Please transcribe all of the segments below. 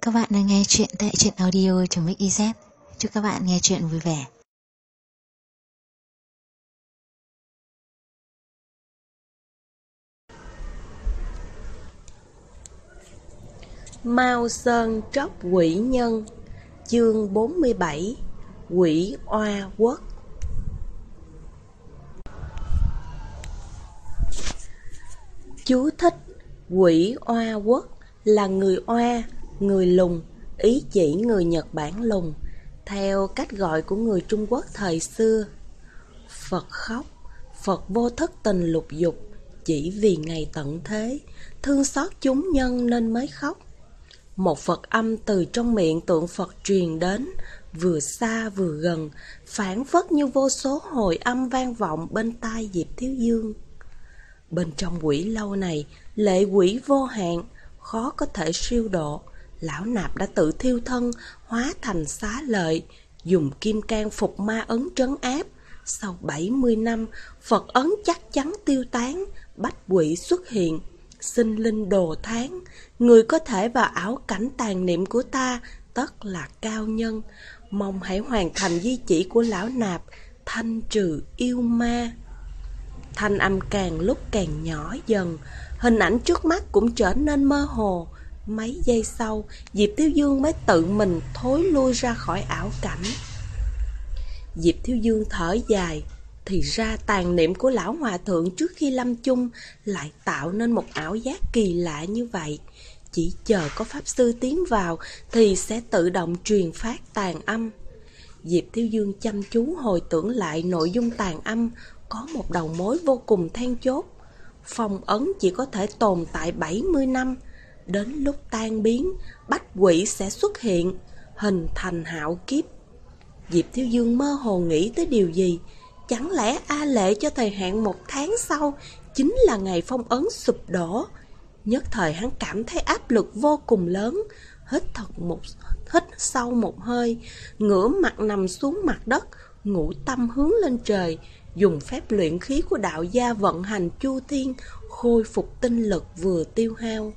Các bạn đang nghe chuyện tại truyện audio.mix.iz. Chúc các bạn nghe chuyện vui vẻ. Mao Sơn Tróc Quỷ Nhân. Chương 47. Quỷ Oa Quốc. Chú thích: Quỷ Oa Quốc là người Oa, người lùn, ý chỉ người Nhật Bản lùn, theo cách gọi của người Trung Quốc thời xưa. Phật khóc, Phật vô thất tình lục dục, chỉ vì ngày tận thế, thương xót chúng nhân nên mới khóc. Một Phật âm từ trong miệng tượng Phật truyền đến, vừa xa vừa gần, phảng phất như vô số hồi âm vang vọng bên tai Diệp Thiếu Dương. Bên trong quỷ lâu này, lệ quỷ vô hạn, khó có thể siêu độ. Lão Nạp đã tự thiêu thân, hóa thành xá lợi, dùng kim cang phục ma ấn trấn áp. Sau 70 năm, Phật ấn chắc chắn tiêu tán, bách quỷ xuất hiện, sinh linh đồ tháng. Người có thể vào ảo cảnh tàn niệm của ta, tất là cao nhân. Mong hãy hoàn thành di chỉ của Lão Nạp, thanh trừ yêu ma. Thanh âm càng lúc càng nhỏ dần, hình ảnh trước mắt cũng trở nên mơ hồ. Mấy giây sau, Diệp Thiếu Dương mới tự mình thối lui ra khỏi ảo cảnh. Diệp Thiếu Dương thở dài, thì ra tàn niệm của lão hòa thượng trước khi lâm chung lại tạo nên một ảo giác kỳ lạ như vậy. Chỉ chờ có pháp sư tiến vào thì sẽ tự động truyền phát tàn âm. Diệp Thiếu Dương chăm chú hồi tưởng lại nội dung tàn âm, có một đầu mối vô cùng then chốt. Phong ấn chỉ có thể tồn tại 70 năm. Đến lúc tan biến, bách quỷ sẽ xuất hiện, hình thành hạo kiếp. Diệp Thiếu Dương mơ hồ nghĩ tới điều gì? Chẳng lẽ A Lệ cho thời hạn 1 tháng sau chính là ngày phong ấn sụp đổ? Nhất thời hắn cảm thấy áp lực vô cùng lớn, hít sâu một hơi, ngửa mặt nằm xuống mặt đất, ngũ tâm hướng lên trời, dùng phép luyện khí của đạo gia vận hành chu thiên, khôi phục tinh lực vừa tiêu hao.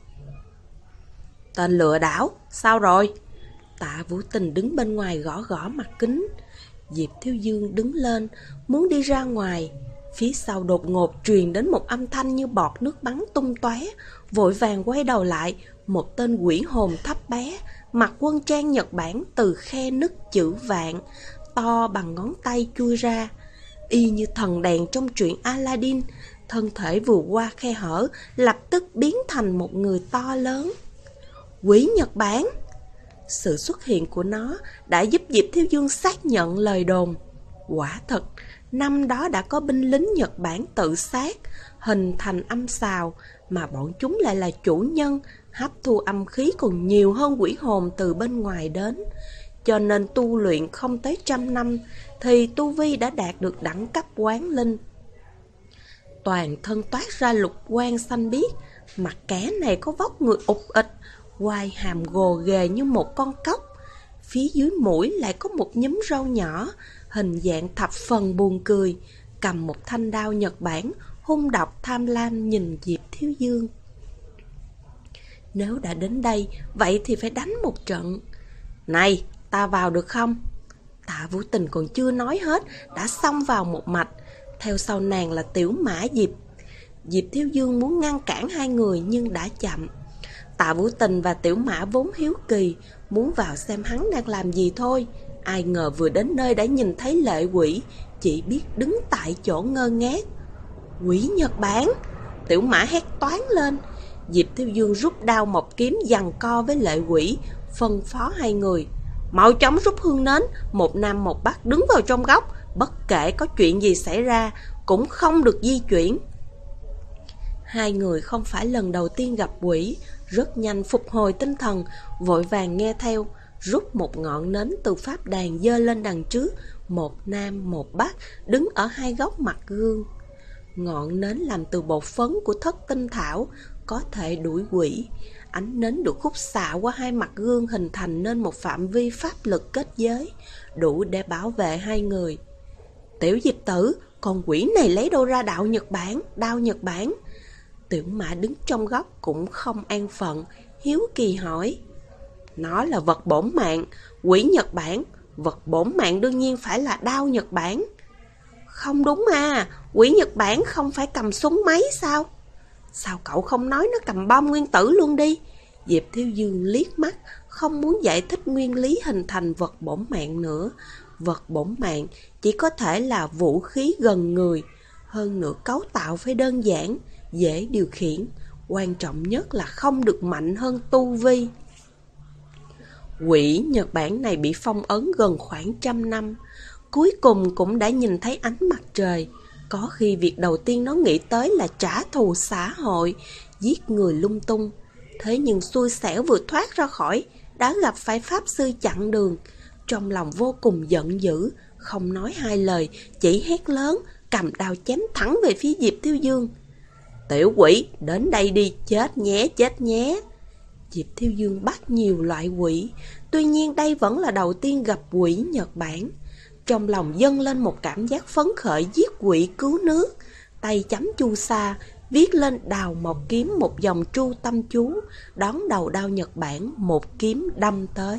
Tên lừa đảo, sao rồi? Tạ Vũ Tình đứng bên ngoài gõ gõ mặt kính. Diệp Thiếu Dương đứng lên, muốn đi ra ngoài. Phía sau đột ngột truyền đến một âm thanh như bọt nước bắn tung tóe. Vội vàng quay đầu lại, một tên quỷ hồn thấp bé, mặc quân trang Nhật Bản từ khe nứt chữ vạn, to bằng ngón tay chui ra. Y như thần đèn trong truyện Aladdin, thân thể vừa qua khe hở, lập tức biến thành một người to lớn. Quỷ Nhật Bản! Sự xuất hiện của nó đã giúp Diệp Thiếu Dương xác nhận lời đồn. Quả thật, năm đó đã có binh lính Nhật Bản tự sát, hình thành âm xào, mà bọn chúng lại là chủ nhân, hấp thu âm khí còn nhiều hơn quỷ hồn từ bên ngoài đến. Cho nên tu luyện không tới 100 năm, thì tu vi đã đạt được đẳng cấp quán linh. Toàn thân toát ra lục quang xanh biếc, mặt kẻ này có vóc người ụt ịch, quai hàm gồ ghề như một con cóc. Phía dưới mũi lại có một nhúm râu nhỏ, hình dạng thập phần buồn cười, cầm một thanh đao Nhật Bản, hung độc tham lam nhìn Diệp Thiếu Dương. Nếu đã đến đây, vậy thì phải đánh một trận. Này, ta vào được không? Tạ Vũ Tình còn chưa nói hết, đã xông vào một mạch. Theo sau nàng là Tiểu Mã Diệp. Diệp Thiếu Dương muốn ngăn cản hai người nhưng đã chậm. Tạ Vũ Tình và Tiểu Mã vốn hiếu kỳ, muốn vào xem hắn đang làm gì thôi. Ai ngờ vừa đến nơi đã nhìn thấy lệ quỷ, chỉ biết đứng tại chỗ ngơ ngác. Quỷ Nhật Bản! Tiểu Mã hét toáng lên. Diệp Thiếu Dương rút đao một kiếm giằng co với lệ quỷ, phân phó hai người: mau chóng rút hương nến, một nam một bắc đứng vào trong góc, bất kể có chuyện gì xảy ra cũng không được di chuyển. Hai người không phải lần đầu tiên gặp quỷ, rất nhanh phục hồi tinh thần, vội vàng nghe theo, rút một ngọn nến từ pháp đàn giơ lên đằng trước, một nam một bắc đứng ở hai góc mặt gương. Ngọn nến làm từ bột phấn của thất tinh thảo, có thể đuổi quỷ. Ánh nến được khúc xạ qua hai mặt gương hình thành nên một phạm vi pháp lực kết giới, đủ để bảo vệ hai người. Tiểu Diệp tử, con quỷ này lấy đâu ra đao Nhật Bản? Tiểu Mã đứng trong góc cũng không an phận, hiếu kỳ hỏi. Nó là vật bổn mạng, quỷ Nhật Bản. Vật bổn mạng đương nhiên phải là đao Nhật Bản. Không đúng à, quỷ Nhật Bản không phải cầm súng máy sao? Sao cậu không nói nó cầm bom nguyên tử luôn đi? Diệp Thiếu Dương liếc mắt, không muốn giải thích nguyên lý hình thành vật bổn mạng nữa. Vật bổn mạng chỉ có thể là vũ khí gần người. Hơn nữa cấu tạo phải đơn giản, dễ điều khiển. Quan trọng nhất là không được mạnh hơn tu vi. Quỷ Nhật Bản này bị phong ấn gần khoảng 100 năm. Cuối cùng cũng đã nhìn thấy ánh mặt trời. Có khi việc đầu tiên nó nghĩ tới là trả thù xã hội, giết người lung tung. Thế nhưng xui xẻo vừa thoát ra khỏi, đã gặp phải pháp sư chặn đường. Trong lòng vô cùng giận dữ, không nói hai lời, chỉ hét lớn, cầm đao chém thẳng về phía Diệp Thiếu Dương. Tiểu quỷ, đến đây đi, chết nhé, chết nhé. Diệp Thiếu Dương bắt nhiều loại quỷ, tuy nhiên đây vẫn là đầu tiên gặp quỷ Nhật Bản. Trong lòng dâng lên một cảm giác phấn khởi giết quỷ cứu nước. Tay chấm chu sa, viết lên Đào Mộc Kiếm một dòng tru tâm chú, đón đầu đao Nhật Bản một kiếm đâm tới.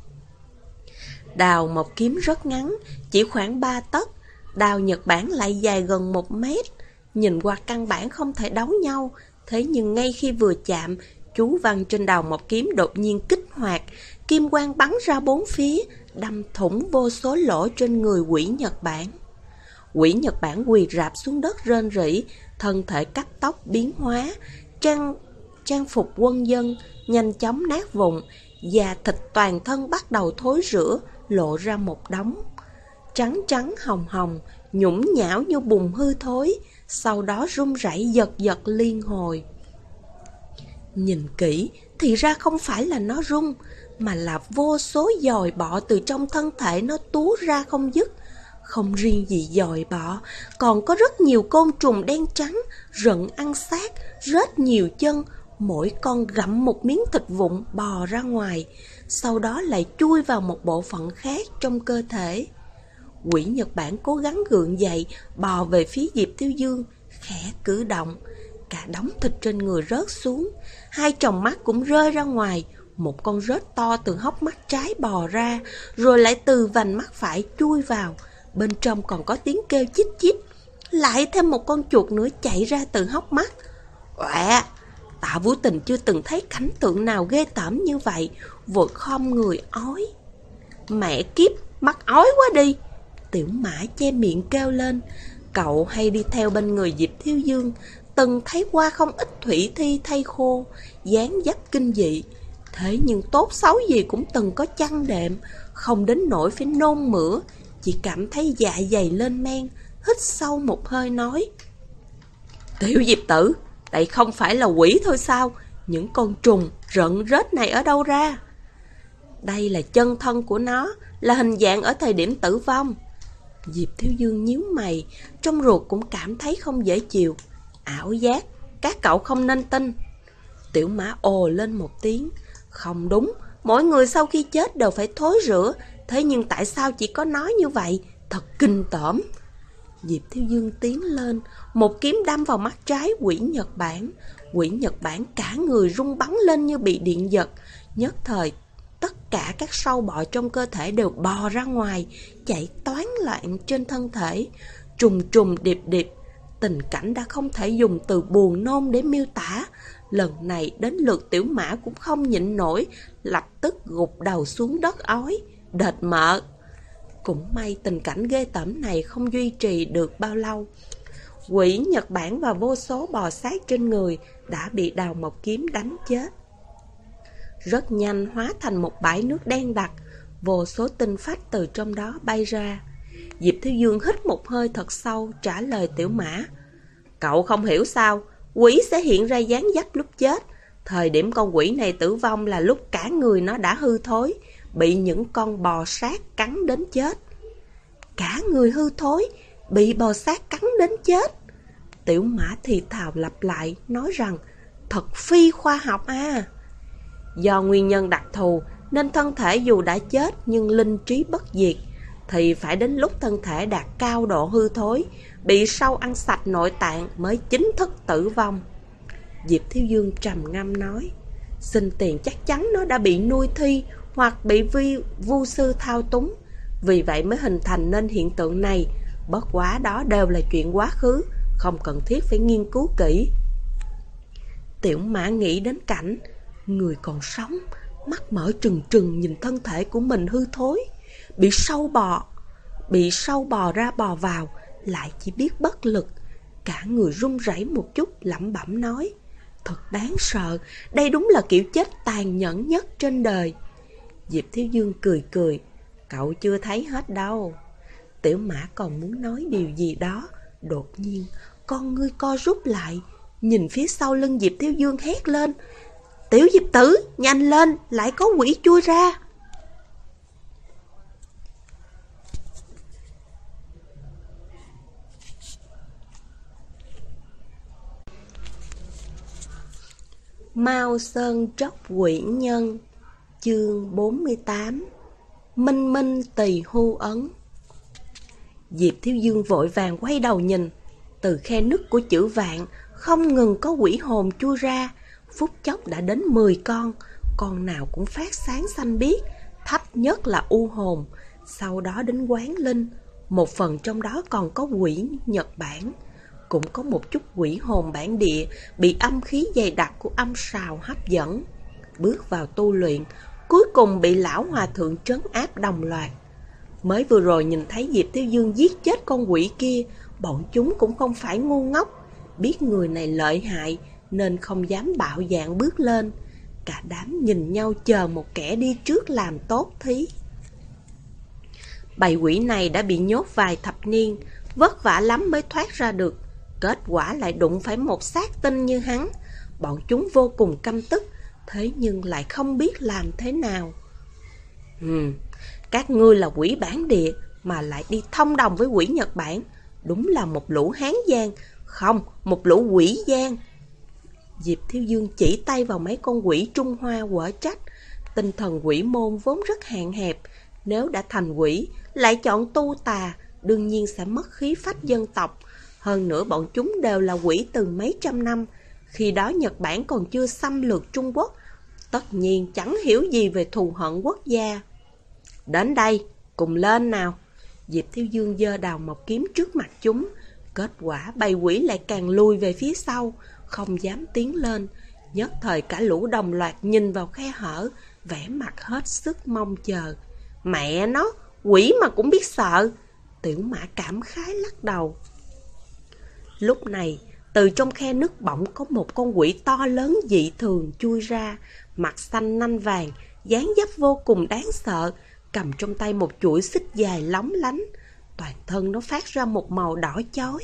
Đào Mộc Kiếm rất ngắn, chỉ khoảng 3 tấc, đao Nhật Bản lại dài gần 1 mét. Nhìn qua căn bản không thể đấu nhau, thế nhưng ngay khi vừa chạm, chú văn trên Đào Mộc Kiếm đột nhiên kích hoạt, kim quang bắn ra bốn phía, đâm thủng vô số lỗ trên người quỷ Nhật Bản. Quỷ Nhật Bản quỳ rạp xuống đất rên rỉ, thân thể cắt tóc biến hóa, trang phục quân dân nhanh chóng nát vụn, da thịt toàn thân bắt đầu thối rữa, lộ ra một đống trắng trắng hồng hồng, nhũng nhão như bùn hư thối, sau đó run rẩy giật giật liên hồi. Nhìn kỹ thì ra không phải là nó rung, mà là vô số dòi bọ từ trong thân thể nó túa ra không dứt. Không riêng gì dòi bọ, còn có rất nhiều côn trùng đen trắng, rận ăn xác, rết nhiều chân, mỗi con gặm một miếng thịt vụn bò ra ngoài, sau đó lại chui vào một bộ phận khác trong cơ thể. Quỷ Nhật Bản cố gắng gượng dậy, bò về phía Diệp Thiếu Dương, khẽ cử động. Cả đống thịt trên người rớt xuống, hai tròng mắt cũng rơi ra ngoài, một con rết to từ hốc mắt trái bò ra, rồi lại từ vành mắt phải chui vào. Bên trong còn có tiếng kêu chít chít. Lại thêm một con chuột nữa chạy ra từ hốc mắt. Oẹ! Tạ Vũ Tình chưa từng thấy cảnh tượng nào ghê tởm như vậy, vội khom người ói. Mẹ kiếp, mắc ói quá đi! Tiểu Mã che miệng kêu lên. Cậu hay đi theo bên người Diệp Thiếu Dương, từng thấy qua không ít thủy thi thay khô, dáng dấp kinh dị. Thế nhưng tốt xấu gì cũng từng có chăn đệm, không đến nỗi phải nôn mửa, chỉ cảm thấy dạ dày lên men, hít sâu một hơi nói. Tiểu Diệp tử, đây không phải là quỷ thôi sao? Những con trùng, rận rết này ở đâu ra? Đây là chân thân của nó, là hình dạng ở thời điểm tử vong. Diệp Thiếu Dương nhíu mày, trong ruột cũng cảm thấy không dễ chịu. Ảo giác, các cậu không nên tin. Tiểu Mã ồ lên một tiếng. Không đúng, mỗi người sau khi chết đều phải thối rữa, thế nhưng tại sao chỉ có nói như vậy? Thật kinh tởm. Diệp Thiếu Dương tiến lên, một kiếm đâm vào mắt trái quỷ Nhật Bản. Quỷ Nhật Bản cả người rung bắn lên như bị điện giật. Nhất thời, tất cả các sâu bọ trong cơ thể đều bò ra ngoài, chạy toán loạn trên thân thể, trùng trùng điệp điệp. Tình cảnh đã không thể dùng từ buồn nôn để miêu tả. Lần này đến lượt Tiểu Mã cũng không nhịn nổi, lập tức gục đầu xuống đất ói, đệt mợ. Cũng may tình cảnh ghê tởm này không duy trì được bao lâu. Quỷ Nhật Bản và vô số bò sát trên người đã bị Đào Mộc Kiếm đánh chết. Rất nhanh hóa thành một bãi nước đen đặc, vô số tinh phách từ trong đó bay ra. Diệp Thiếu Dương hít một hơi thật sâu, trả lời Tiểu Mã. Cậu không hiểu sao, quỷ sẽ hiện ra dáng dấp lúc chết. Thời điểm con quỷ này tử vong là lúc cả người nó đã hư thối, bị những con bò sát cắn đến chết. Cả người hư thối, bị bò sát cắn đến chết. Tiểu Mã thì thào lặp lại, nói rằng thật phi khoa học à. Do nguyên nhân đặc thù nên thân thể dù đã chết nhưng linh trí bất diệt, thì phải đến lúc thân thể đạt cao độ hư thối, bị sâu ăn sạch nội tạng mới chính thức tử vong. Diệp Thiếu Dương trầm ngâm nói. Xin tiền chắc chắn nó đã bị nuôi thi hoặc bị vu sư thao túng. Vì vậy mới hình thành nên hiện tượng này. Bất quá đó đều là chuyện quá khứ, không cần thiết phải nghiên cứu kỹ. Tiểu Mã nghĩ đến cảnh người còn sống, mắt mở trừng trừng nhìn thân thể của mình hư thối, bị sâu bò ra bò vào, lại chỉ biết bất lực. Cả người run rẩy một chút, lẩm bẩm nói: thật đáng sợ, đây đúng là kiểu chết tàn nhẫn nhất trên đời. Diệp Thiếu Dương cười cười: cậu chưa thấy hết đâu. Tiểu Mã còn muốn nói điều gì đó, đột nhiên con ngươi co rút lại, nhìn phía sau lưng Diệp Thiếu Dương hét lên: Tiểu Diệp tử, nhanh lên, lại có quỷ chui ra. Mao Sơn Tróc Quỷ Nhân. Chương 48. Minh Minh Tỳ Hưu Ấn. Diệp Thiếu Dương vội vàng quay đầu nhìn. Từ khe nứt của chữ Vạn không ngừng có quỷ hồn chui ra. Phút chốc đã đến 10 con nào cũng phát sáng xanh biếc. Thấp nhất là u hồn, sau đó đến Quán Linh. Một phần trong đó còn có quỷ Nhật Bản. Cũng có một chút quỷ hồn bản địa bị âm khí dày đặc của âm sào hấp dẫn, bước vào tu luyện, cuối cùng bị lão hòa thượng trấn áp đồng loạt. Mới vừa rồi nhìn thấy Diệp Thiếu Dương giết chết con quỷ kia, bọn chúng cũng không phải ngu ngốc, biết người này lợi hại nên không dám bạo dạn bước lên. Cả đám nhìn nhau chờ một kẻ đi trước làm tốt thí. Bầy quỷ này đã bị nhốt vài thập niên, vất vả lắm mới thoát ra được. Kết quả lại đụng phải một xác tinh như hắn. Bọn chúng vô cùng căm tức, thế nhưng lại không biết làm thế nào. Các ngươi là quỷ bản địa mà lại đi thông đồng với quỷ Nhật Bản, đúng là một lũ hán gian, không, một lũ quỷ gian. Diệp Thiếu Dương chỉ tay vào mấy con quỷ Trung Hoa quở trách. Tinh thần quỷ môn vốn rất hạn hẹp, nếu đã thành quỷ lại chọn tu tà, đương nhiên sẽ mất khí phách dân tộc. Hơn nữa bọn chúng đều là quỷ từ mấy trăm năm, khi đó Nhật Bản còn chưa xâm lược Trung Quốc, tất nhiên chẳng hiểu gì về thù hận quốc gia. Đến đây, cùng lên nào. Diệp Thiếu Dương giơ đào mộc kiếm trước mặt chúng. Kết quả bầy quỷ lại càng lùi về phía sau, không dám tiến lên. Nhất thời cả lũ đồng loạt nhìn vào khe hở, vẻ mặt hết sức mong chờ. Mẹ nó, quỷ mà cũng biết sợ. Tiểu Mã cảm khái lắc đầu. Lúc này, từ trong khe nứt bỗng có một con quỷ to lớn dị thường chui ra, mặt xanh nanh vàng, dáng dấp vô cùng đáng sợ, cầm trong tay một chuỗi xích dài lóng lánh. Toàn thân nó phát ra một màu đỏ chói,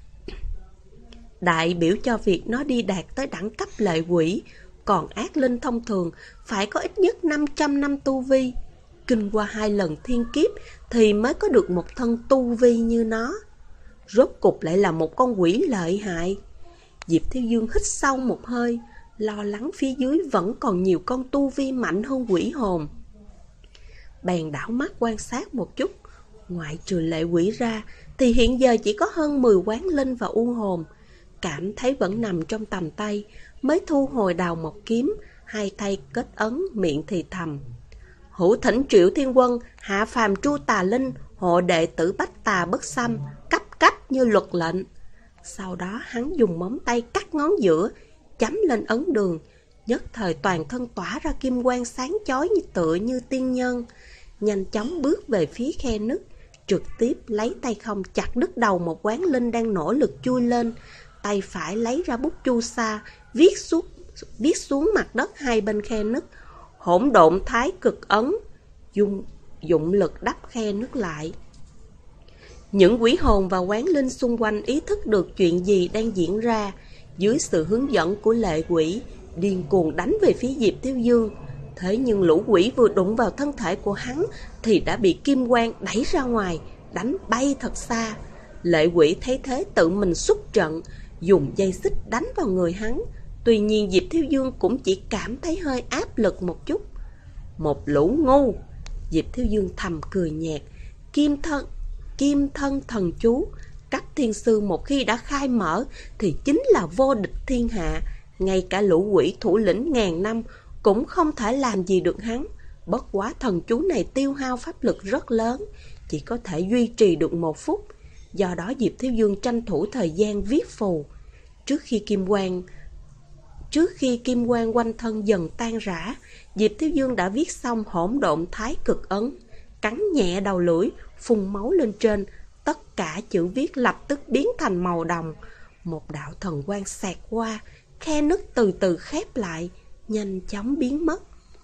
đại biểu cho việc nó đi đạt tới đẳng cấp lệ quỷ. Còn ác linh thông thường phải có ít nhất 500 năm tu vi, kinh qua 2 lần thiên kiếp thì mới có được một thân tu vi như nó. Rốt cục lại là một con quỷ lợi hại. Diệp Thiếu Dương hít sâu một hơi, lo lắng phía dưới vẫn còn nhiều con tu vi mạnh hơn quỷ hồn. Bèn đảo mắt quan sát một chút, ngoại trừ lệ quỷ ra thì hiện giờ chỉ có hơn 10 quán linh và u hồn. Cảm thấy vẫn nằm trong tầm tay, mới thu hồi đào mộc kiếm, hai tay kết ấn, miệng thì thầm: Hữu thỉnh Triệu Thiên Quân, hạ phàm tru tà linh, hộ đệ tử bách tà bất xâm, cấp cách như luật lệnh. Sau đó hắn dùng móng tay cắt ngón giữa, chấm lên ấn đường. Nhất thời toàn thân tỏa ra kim quang sáng chói như tựa như tiên nhân. Nhanh chóng bước về phía khe nứt, trực tiếp lấy tay không chặt đứt đầu một quán linh đang nỗ lực chui lên. Tay phải lấy ra bút chu sa, viết xuống mặt đất hai bên khe nứt: Hỗn độn thái cực ấn. Dụng lực đắp khe nứt lại. Những quỷ hồn và quán linh xung quanh ý thức được chuyện gì đang diễn ra, dưới sự hướng dẫn của lệ quỷ, điên cuồng đánh về phía Diệp Thiếu Dương. Thế nhưng lũ quỷ vừa đụng vào thân thể của hắn thì đã bị kim quang đẩy ra ngoài, đánh bay thật xa. Lệ quỷ thấy thế tự mình xuất trận, dùng dây xích đánh vào người hắn. Tuy nhiên Diệp Thiếu Dương cũng chỉ cảm thấy hơi áp lực một chút. Một lũ ngu. Diệp Thiếu Dương thầm cười nhạt. Kim thân thần chú, cấp thiên sư một khi đã khai mở thì chính là vô địch thiên hạ. Ngay cả lũ quỷ thủ lĩnh ngàn năm cũng không thể làm gì được hắn. Bất quá thần chú này tiêu hao pháp lực rất lớn, chỉ có thể duy trì được 1 phút. Do đó Diệp Thiếu Dương tranh thủ thời gian viết phù. Trước khi kim quang quanh thân dần tan rã, Diệp Thiếu Dương đã viết xong Hỗn Độn Thái Cực Ấn, cắn nhẹ đầu lưỡi, phun máu lên trên. Tất cả chữ viết lập tức biến thành màu đồng. Một đạo thần quang xẹt qua, khe nứt từ từ khép lại, nhanh chóng biến mất.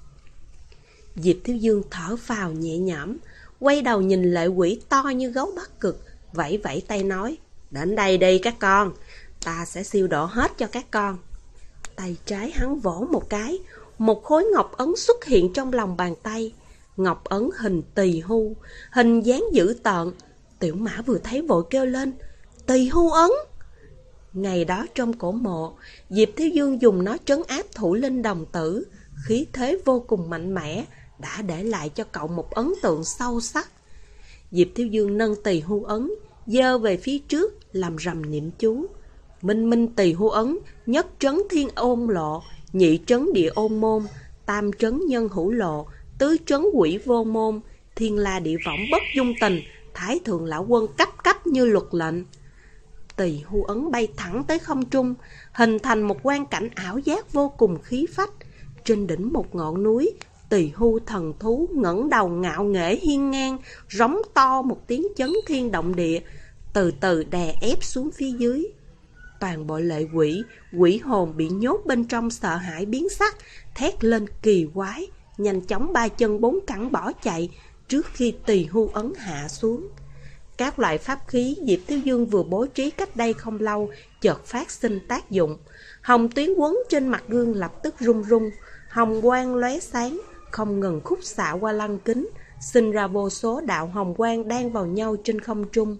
Diệp Thiếu Dương thở phào nhẹ nhõm, quay đầu nhìn Lệ Quỷ to như gấu Bắc Cực, vẫy vẫy tay nói: đến đây đi các con, ta sẽ siêu độ hết cho các con. Tay trái hắn vỗ một cái, một khối ngọc ấn xuất hiện trong lòng bàn tay. Ngọc ấn hình tỳ hưu, hình dáng dữ tợn. Tiểu Mã vừa thấy vội kêu lên: tỳ hưu ấn! Ngày đó trong cổ mộ, Diệp Thiếu Dương dùng nó trấn áp Thủ Linh đồng tử, khí thế vô cùng mạnh mẽ, đã để lại cho cậu một ấn tượng sâu sắc. Diệp Thiếu Dương nâng tỳ hưu ấn, giơ về phía trước, làm rầm niệm chú. Minh minh tỳ hưu ấn, nhất trấn thiên ôn lộ, nhị trấn địa ôn môn, tam trấn nhân hữu lộ, tứ trấn quỷ vô môn, thiên la địa võng bất dung tình, thái thượng lão quân cấp cấp như luật lệnh. Tỳ hưu ấn bay thẳng tới không trung, hình thành một quang cảnh ảo giác vô cùng khí phách. Trên đỉnh một ngọn núi, tỳ hưu thần thú ngẩng đầu ngạo nghễ hiên ngang, rống to một tiếng chấn thiên động địa, từ từ đè ép xuống phía dưới. Toàn bộ Lệ Quỷ, quỷ hồn bị nhốt bên trong sợ hãi biến sắc, thét lên kỳ quái, nhanh chóng 3 chân 4 cẳng bỏ chạy trước khi tỳ hưu ấn hạ xuống. Các loại pháp khí Diệp Thiếu Dương vừa bố trí cách đây không lâu chợt phát sinh tác dụng. Hồng tuyến quấn trên mặt gương lập tức rung rung, hồng quang lóe sáng, không ngừng khúc xạ qua lăng kính, sinh ra vô số đạo hồng quang đan vào nhau trên không trung,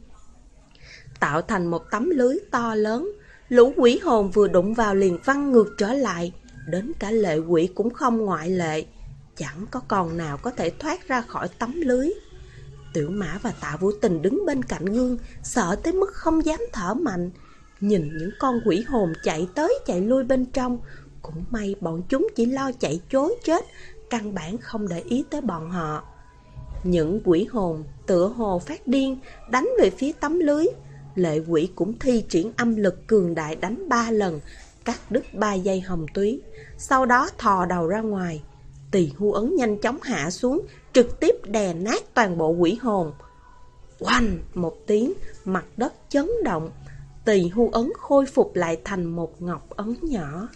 tạo thành một tấm lưới to lớn. Lũ quỷ hồn vừa đụng vào liền văng ngược trở lại, đến cả Lệ Quỷ cũng không ngoại lệ, chẳng có con nào có thể thoát ra khỏi tấm lưới. Tiểu Mã và Tạ Vũ Tình đứng bên cạnh gương, sợ tới mức không dám thở mạnh, nhìn những con quỷ hồn chạy tới chạy lui bên trong. Cũng may bọn chúng chỉ lo chạy chối chết, căn bản không để ý tới bọn họ. Những quỷ hồn tựa hồ phát điên đánh về phía tấm lưới. Lệ Quỷ cũng thi triển âm lực cường đại đánh 3 lần, cắt đứt 3 dây hồng tuyến, sau đó thò đầu ra ngoài. Tỳ hưu ấn nhanh chóng hạ xuống, trực tiếp đè nát toàn bộ quỷ hồn. Oanh một tiếng, mặt đất chấn động, tỳ hưu ấn khôi phục lại thành một ngọc ấn nhỏ.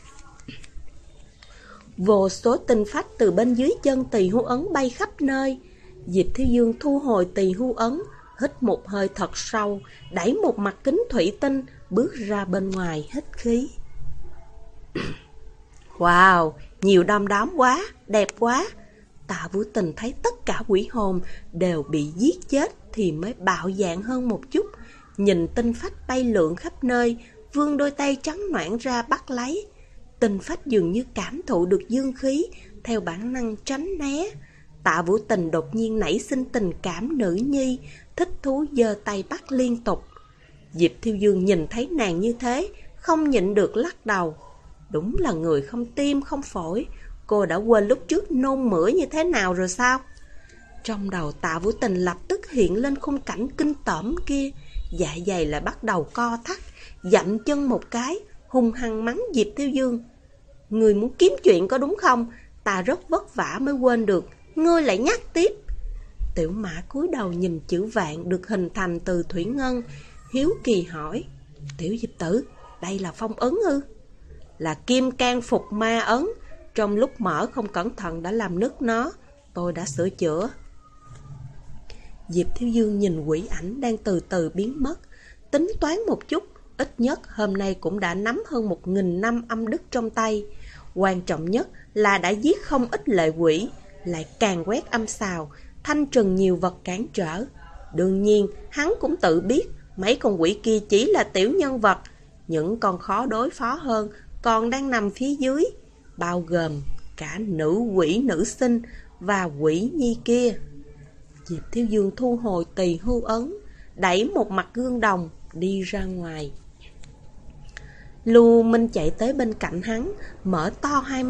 Vô số tinh phách từ bên dưới chân tỳ hưu ấn bay khắp nơi. Diệp Thiếu Dương thu hồi tỳ hưu ấn, hít một hơi thật sâu, đẩy một mặt kính thủy tinh, bước ra bên ngoài hít khí. Wow, nhiều đom đóm quá, đẹp quá. Tạ Vũ Tình thấy tất cả quỷ hồn đều bị giết chết thì mới bạo dạn hơn một chút. Nhìn tinh phách bay lượn khắp nơi, vươn đôi tay trắng noãn ra bắt lấy. Tinh phách dường như cảm thụ được dương khí, theo bản năng tránh né. Tạ Vũ Tình đột nhiên nảy sinh tình cảm nữ nhi, thích thú giơ tay bắt liên tục. Diệp Thiếu Dương nhìn thấy nàng như thế, không nhịn được lắc đầu. Đúng là người không tim không phổi, cô đã quên lúc trước nôn mửa như thế nào rồi sao? Trong đầu Tạ Vũ Tình lập tức hiện lên khung cảnh kinh tởm kia, dạ dày lại bắt đầu co thắt, dậm chân một cái, hung hăng mắng Diệp Thiếu Dương. Người muốn kiếm chuyện có đúng không? Ta rất vất vả mới quên được, ngươi lại nhắc tiếp. Tiểu Mã cúi đầu nhìn chữ vạn được hình thành từ thủy ngân, hiếu kỳ hỏi: Tiểu Diệp tử, đây là phong ấn ư? Là kim can phục ma ấn, trong lúc mở không cẩn thận đã làm nứt nó, tôi đã sửa chữa. Diệp Thiếu Dương nhìn quỷ ảnh đang từ từ biến mất, tính toán một chút, ít nhất hôm nay cũng đã nắm hơn 1000 năm âm đức trong tay. Quan trọng nhất là đã giết không ít lệ quỷ, lại càng quét âm xào, thanh trừng nhiều vật cản trở. Đương nhiên, hắn cũng tự biết mấy con quỷ kia chỉ là tiểu nhân vật, những con khó đối phó hơn còn đang nằm phía dưới, bao gồm cả nữ quỷ nữ sinh và quỷ nhi kia. Diệp Thiếu Dương thu hồi tỳ hưu ấn, đẩy một mặt gương đồng đi ra ngoài. Lưu Minh chạy tới bên cạnh hắn, mở to hai mắt,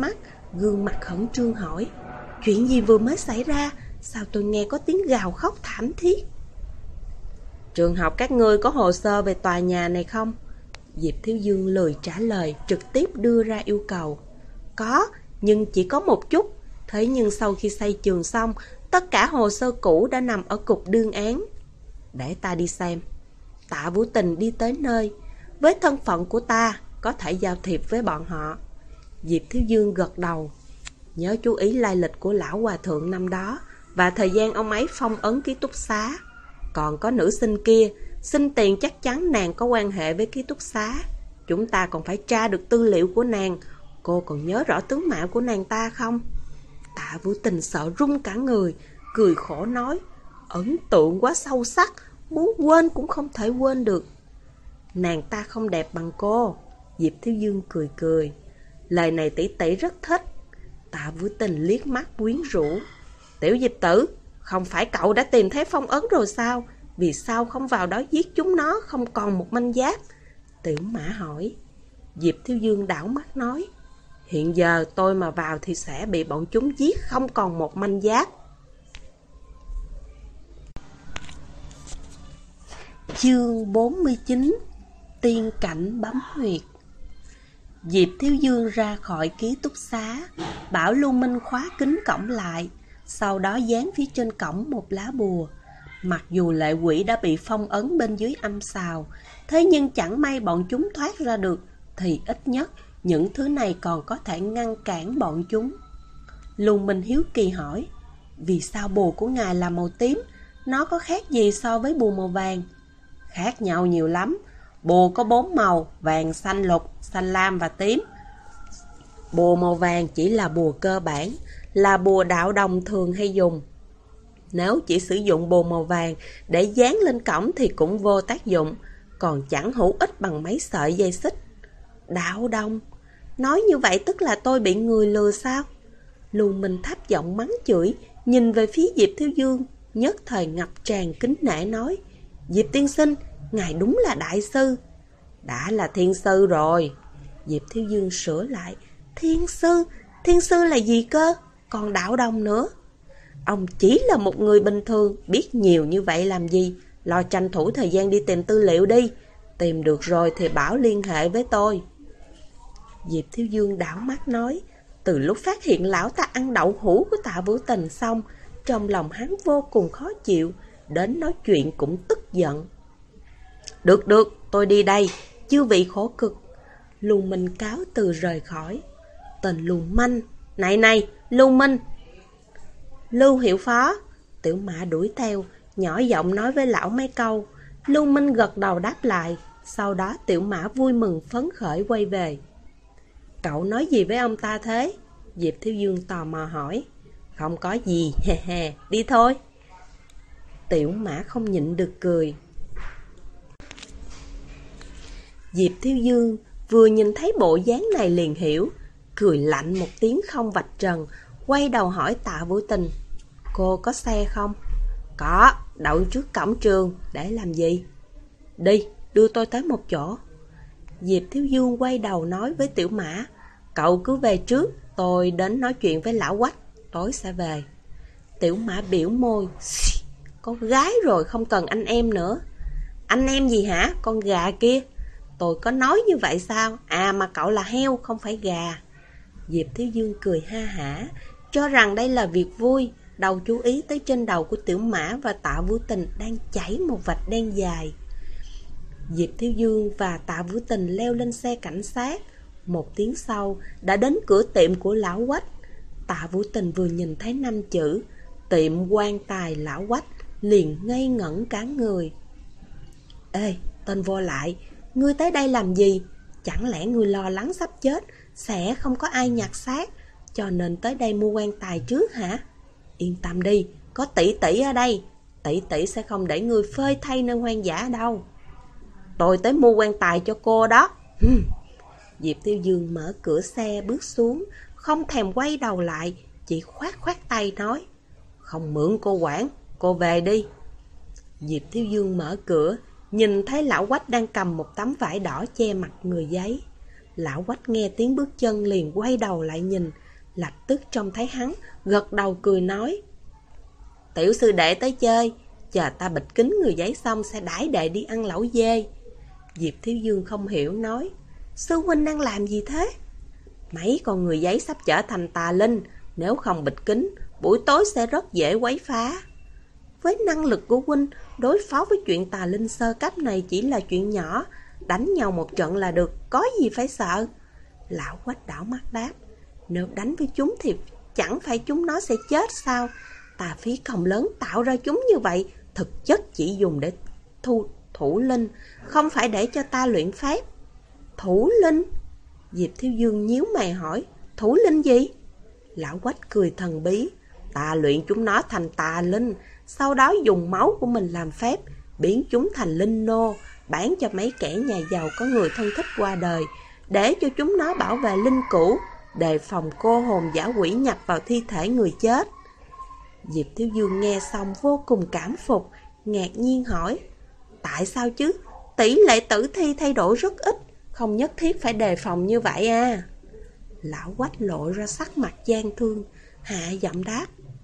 gương mặt khẩn trương hỏi: chuyện gì vừa mới xảy ra? Sao tôi nghe có tiếng gào khóc thảm thiết? Trường học các ngươi có hồ sơ về tòa nhà này không? Diệp Thiếu Dương lười trả lời, trực tiếp đưa ra yêu cầu. Có, nhưng chỉ có một chút. Thế nhưng sau khi xây trường xong, tất cả hồ sơ cũ đã nằm ở cục đương án. Để ta đi xem. Tạ Vũ Tình đi tới nơi. Với thân phận của ta, có thể giao thiệp với bọn họ. Diệp Thiếu Dương gật đầu. Nhớ chú ý lai lịch của lão hòa thượng năm đó và thời gian ông ấy phong ấn ký túc xá. Còn có nữ sinh kia, xin tiền chắc chắn nàng có quan hệ với ký túc xá. Chúng ta còn phải tra được tư liệu của nàng. Cô còn nhớ rõ tướng mạo của nàng ta không? Tạ Vũ Tình sợ run cả người, cười khổ nói: ấn tượng quá sâu sắc, muốn quên cũng không thể quên được. Nàng ta không đẹp bằng cô. Diệp Thiếu Dương cười cười. Lời này tỷ tỷ rất thích. Tạ Vũ Tình liếc mắt quyến rũ. Tiểu Diệp tử, không phải cậu đã tìm thấy phong ấn rồi sao? Vì sao không vào đó giết chúng nó, không còn một manh giáp? Tiểu Mã hỏi. Diệp Thiếu Dương đảo mắt nói: hiện giờ tôi mà vào thì sẽ bị bọn chúng giết, không còn một manh giáp. Chương 49. Tiên cảnh bấm huyệt. Diệp Thiếu Dương ra khỏi ký túc xá, bảo Lưu Minh khóa kín cổng lại, sau đó dán phía trên cổng một lá bùa. Mặc dù lệ quỷ đã bị phong ấn bên dưới âm sào, thế nhưng chẳng may bọn chúng thoát ra được, thì ít nhất những thứ này còn có thể ngăn cản bọn chúng. Lưu Minh hiếu kỳ hỏi: vì sao bùa của ngài là màu tím? Nó có khác gì so với bùa màu vàng? Khác nhau nhiều lắm. Bùa có 4 màu: vàng, xanh lục, xanh lam và tím. Bùa màu vàng chỉ là bùa cơ bản, là bùa đạo đồng thường hay dùng. Nếu chỉ sử dụng bùa màu vàng để dán lên cổng thì cũng vô tác dụng, còn chẳng hữu ích bằng mấy sợi dây xích. Đạo đồng? Nói như vậy tức là tôi bị người lừa sao? Lưu Minh thấp giọng mắng chửi, nhìn về phía Diệp Thiếu Dương, nhất thời ngập tràn kính nể nói: Diệp tiên sinh, ngài đúng là đại sư. Đã là thiên sư rồi. Diệp Thiếu Dương sửa lại: thiên sư? Thiên sư là gì cơ? Còn đạo đồng nữa? Ông chỉ là một người bình thường, biết nhiều như vậy làm gì? Lo tranh thủ thời gian đi tìm tư liệu đi. Tìm được rồi thì bảo liên hệ với tôi. Diệp Thiếu Dương đảo mắt nói: từ lúc phát hiện lão ta ăn đậu hũ của Tạ Vũ Tình xong, trong lòng hắn vô cùng khó chịu, đến nói chuyện cũng tức giận. Được, tôi đi đây, chư vị khổ cực. Lưu Minh cáo từ rời khỏi. Tên Lưu Manh, này, Lưu Minh. Lưu hiệu phó. Tiểu Mã đuổi theo, nhỏ giọng nói với lão mấy câu. Lưu Minh gật đầu đáp lại. Sau đó Tiểu Mã vui mừng phấn khởi quay về. Cậu nói gì với ông ta thế? Diệp Thiếu Dương tò mò hỏi. Không có gì, đi thôi. Tiểu Mã không nhịn được cười. Diệp Thiếu Dương vừa nhìn thấy bộ dáng này liền hiểu, cười lạnh một tiếng không vạch trần, quay đầu hỏi Tạ Vũ Tình: cô có xe không? Có, đậu trước cổng trường. Để làm gì? Đi, đưa tôi tới một chỗ. Diệp Thiếu Dương quay đầu nói với Tiểu Mã: cậu cứ về trước, tôi đến nói chuyện với lão Quách, tối sẽ về. Tiểu Mã biểu môi: có gái rồi không cần anh em nữa. Anh em gì hả, con gà kia? Tôi có nói như vậy sao? À mà cậu là heo không phải gà. Diệp Thiếu Dương cười ha hả, cho rằng đây là việc vui, đầu chú ý tới trên đầu của Tiểu Mã và Tạ Vũ Tình đang chảy một vạch đen dài. Diệp Thiếu Dương và Tạ Vũ Tình leo lên xe cảnh sát. Một tiếng sau đã đến cửa tiệm của lão Quách. Tạ Vũ Tình vừa nhìn thấy 5 chữ tiệm quan tài lão Quách liền ngây ngẩn cả người. Ê, tên vô lại, ngươi tới đây làm gì? Chẳng lẽ ngươi lo lắng sắp chết, sẽ không có ai nhặt xác, cho nên tới đây mua quan tài trước hả? Yên tâm đi, có tỷ tỷ ở đây, tỷ tỷ sẽ không để ngươi phơi thay nơi hoang dã đâu. Tôi tới mua quan tài cho cô đó. Diệp Tiêu Dương mở cửa xe bước xuống, không thèm quay đầu lại, chỉ khoát tay nói: không mượn cô quản, cô về đi. Diệp Tiêu Dương mở cửa, nhìn thấy lão Quách đang cầm một tấm vải đỏ che mặt người giấy. Lão Quách nghe tiếng bước chân liền quay đầu lại nhìn, Lập tức trông thấy hắn, gật đầu cười nói: Tiểu sư đệ tới chơi, chờ ta bịch kính người giấy xong sẽ đãi đệ đi ăn lẩu dê. Diệp Thiếu Dương không hiểu nói: Sư huynh đang làm gì thế? Mấy con người giấy sắp trở thành tà linh, nếu không bịch kính, buổi tối sẽ rất dễ quấy phá. Với năng lực của huynh, đối phó với chuyện tà linh sơ cấp này chỉ là chuyện nhỏ, đánh nhau một trận là được, có gì phải sợ. Lão Quách đảo mắt đáp: Nếu đánh với chúng thì chẳng phải chúng nó sẽ chết sao? Ta phí công lớn tạo ra chúng như vậy, thực chất chỉ dùng để thủ linh, không phải để cho ta luyện phép. Thủ linh? Diệp Thiếu Dương nhíu mày hỏi: Thủ linh gì? Lão Quách cười thần bí: Ta luyện chúng nó thành tà linh, sau đó dùng máu của mình làm phép, biến chúng thành linh nô, bán cho mấy kẻ nhà giàu có người thân thích qua đời, để cho chúng nó bảo vệ linh cữu, đề phòng cô hồn dã quỷ nhập vào thi thể người chết. Diệp Thiếu Dương nghe xong vô cùng cảm phục, ngạc nhiên hỏi: Tại sao chứ? Tỷ lệ tử thi thay đổi rất ít, không nhất thiết phải đề phòng như vậy à? Lão Quách lộ ra sắc mặt gian thương, hạ giọng đáp: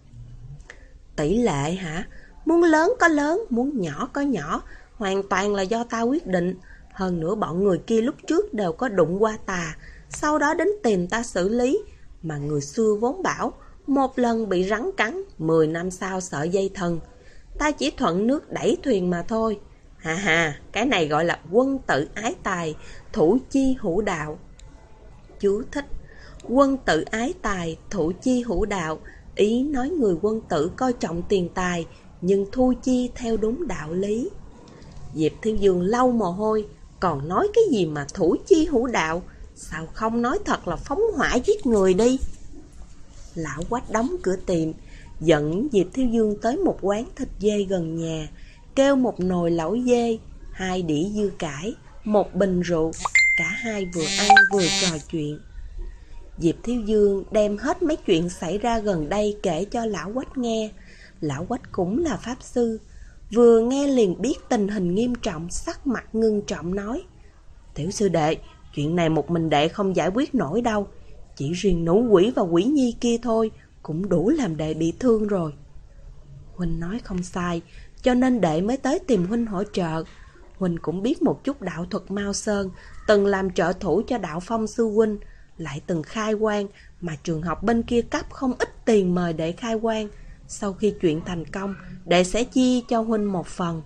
Tỷ lệ hả? Muốn lớn có lớn, muốn nhỏ có nhỏ, hoàn toàn là do ta quyết định. Hơn nữa bọn người kia lúc trước đều có đụng qua tà, sau đó đến tìm ta xử lý. Mà người xưa vốn bảo, một lần bị rắn cắn, 10 năm sau sợ dây thần. Ta chỉ thuận nước đẩy thuyền mà thôi. Cái này gọi là quân tử ái tài, thủ chi hữu đạo. Chú thích: quân tử ái tài, thủ chi hữu đạo, ý nói người quân tử coi trọng tiền tài, nhưng thu chi theo đúng đạo lý. Diệp Thiếu Dương lau mồ hôi, còn nói cái gì mà thủ chi hữu đạo, sao không nói thật là phóng hỏa giết người đi. Lão Quách đóng cửa tiệm, dẫn Diệp Thiếu Dương tới một quán thịt dê gần nhà, kêu một nồi lẩu dê, 2 đĩa dưa cải, 1 bình rượu. Cả hai vừa ăn vừa trò chuyện. Diệp Thiếu Dương đem hết mấy chuyện xảy ra gần đây kể cho Lão Quách nghe. Lão Quách cũng là pháp sư, vừa nghe liền biết tình hình nghiêm trọng, sắc mặt ngưng trọng nói: Tiểu sư đệ, chuyện này một mình đệ không giải quyết nổi đâu. Chỉ riêng nữ quỷ và quỷ nhi kia thôi cũng đủ làm đệ bị thương rồi. Huynh nói không sai, cho nên đệ mới tới tìm huynh hỗ trợ. Huynh cũng biết một chút đạo thuật Mao Sơn, từng làm trợ thủ cho Đạo Phong sư huynh, lại từng khai quang, mà trường học bên kia cấp không ít tiền mời đệ khai quang. Sau khi chuyện thành công, đệ sẽ chia cho huynh một phần.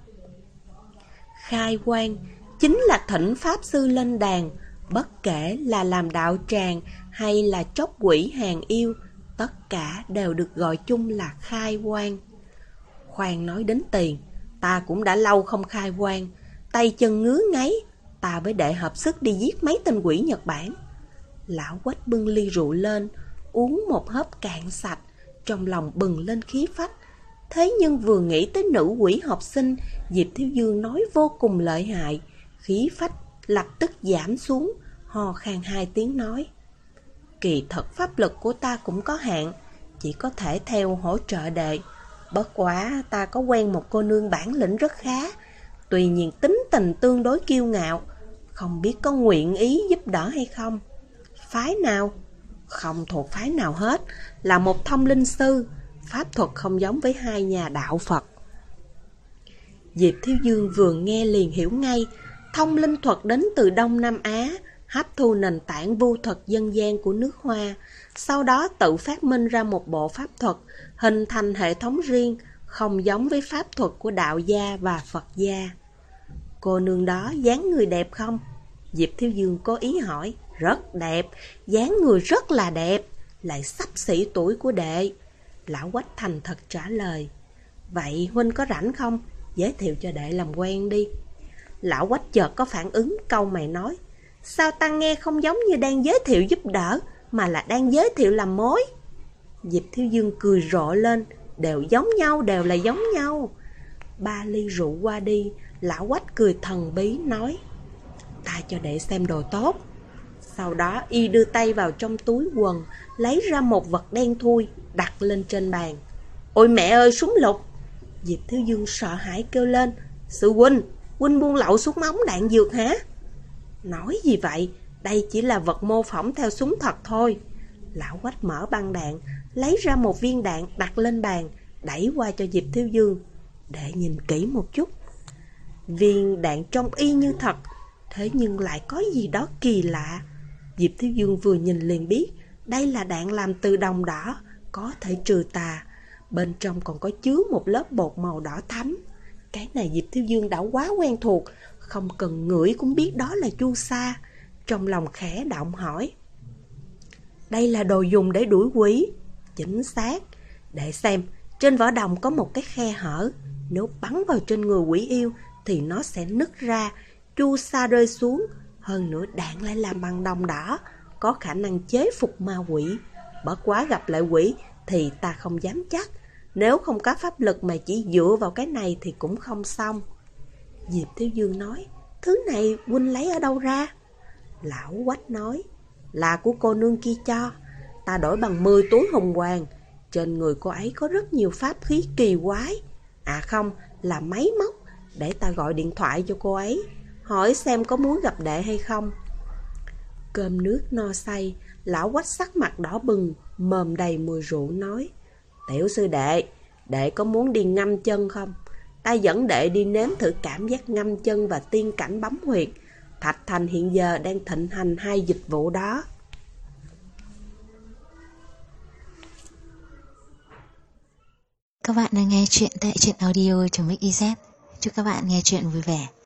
Khai quang chính là thỉnh pháp sư lên đàn, bất kể là làm đạo tràng hay là tróc quỷ hàng yêu, tất cả đều được gọi chung là khai quang. Khoan nói đến tiền, ta cũng đã lâu không khai quang, tay chân ngứa ngáy, ta với đệ hợp sức đi giết mấy tên quỷ Nhật Bản. Lão Quách bưng ly rượu lên, uống một hớp cạn sạch, trong lòng bừng lên khí phách. Thế nhưng vừa nghĩ tới nữ quỷ học sinh Diệp Thiếu Dương nói vô cùng lợi hại, khí phách lập tức giảm xuống, ho khan 2 tiếng nói: Kỳ thật pháp lực của ta cũng có hạn, chỉ có thể theo hỗ trợ đệ. Bất quá ta có quen một cô nương bản lĩnh rất khá, tuy nhiên tính tình tương đối kiêu ngạo, không biết có nguyện ý giúp đỡ hay không. Phái nào? Không thuộc phái nào hết, là một thông linh sư, pháp thuật không giống với 2 nhà đạo Phật. Diệp Thiếu Dương vừa nghe liền hiểu ngay, thông linh thuật đến từ Đông Nam Á, hấp thu nền tảng vu thuật dân gian của nước Hoa, sau đó tự phát minh ra một bộ pháp thuật, hình thành hệ thống riêng, không giống với pháp thuật của đạo gia và Phật gia. Cô nương đó dáng người đẹp không? Diệp Thiếu Dương cố ý hỏi. Rất đẹp, dáng người rất là đẹp, lại xấp xỉ tuổi của đệ. Lão Quách thành thật trả lời. Vậy huynh có rảnh không? Giới thiệu cho đệ làm quen đi. Lão Quách chợt có phản ứng, cau mày nói: Sao ta nghe không giống như đang giới thiệu giúp đỡ, mà là đang giới thiệu làm mối? Diệp Thiếu Dương cười rộ lên: Đều giống nhau, đều là giống nhau. 3 ly rượu qua đi, Lão Quách cười thần bí nói: Ta cho đệ xem đồ tốt. Sau đó y đưa tay vào trong túi quần, lấy ra một vật đen thui, đặt lên trên bàn. Ôi mẹ ơi, súng lục! Diệp Thiếu Dương sợ hãi kêu lên: Sư huynh, huynh buôn lậu súng ống đạn dược hả? Nói gì vậy, đây chỉ là vật mô phỏng theo súng thật thôi. Lão Quách mở băng đạn, lấy ra một viên đạn đặt lên bàn, đẩy qua cho Diệp Thiếu Dương. Để nhìn kỹ một chút. Viên đạn trông y như thật, thế nhưng lại có gì đó kỳ lạ. Diệp Thiếu Dương vừa nhìn liền biết đây là đạn làm từ đồng đỏ, có thể trừ tà. Bên trong còn có chứa một lớp bột màu đỏ thắm. Cái này Diệp Thiếu Dương đã quá quen thuộc, không cần ngửi cũng biết đó là chu sa. Trong lòng khẽ động hỏi: đây là đồ dùng để đuổi quỷ? Chính xác. Để xem, trên vỏ đồng có một cái khe hở, nếu bắn vào trên người quỷ yêu thì nó sẽ nứt ra, chu sa rơi xuống. Hơn nữa đạn lại làm bằng đồng đỏ, có khả năng chế phục ma quỷ. Bất quá gặp lại quỷ thì ta không dám chắc. Nếu không có pháp lực mà chỉ dựa vào cái này thì cũng không xong. Diệp Thiếu Dương nói: thứ này huynh lấy ở đâu ra? Lão Quách nói: là của cô nương kia cho. Ta đổi bằng 10 túi hồng hoàng. Trên người cô ấy có rất nhiều pháp khí kỳ quái. À không, là máy móc. Để ta gọi điện thoại cho cô ấy, hỏi xem có muốn gặp đệ hay không. Cơm nước no say, lão Quách sắc mặt đỏ bừng, mồm đầy mùi rượu nói: tiểu sư đệ, đệ có muốn đi ngâm chân không? Ta dẫn đệ đi nếm thử cảm giác ngâm chân và tiên cảnh bấm huyệt. Thạch Thành hiện giờ đang thịnh hành hai dịch vụ đó. Các bạn đang nghe chuyện tại truyện audio.mix.iz. Chúc các bạn nghe chuyện vui vẻ.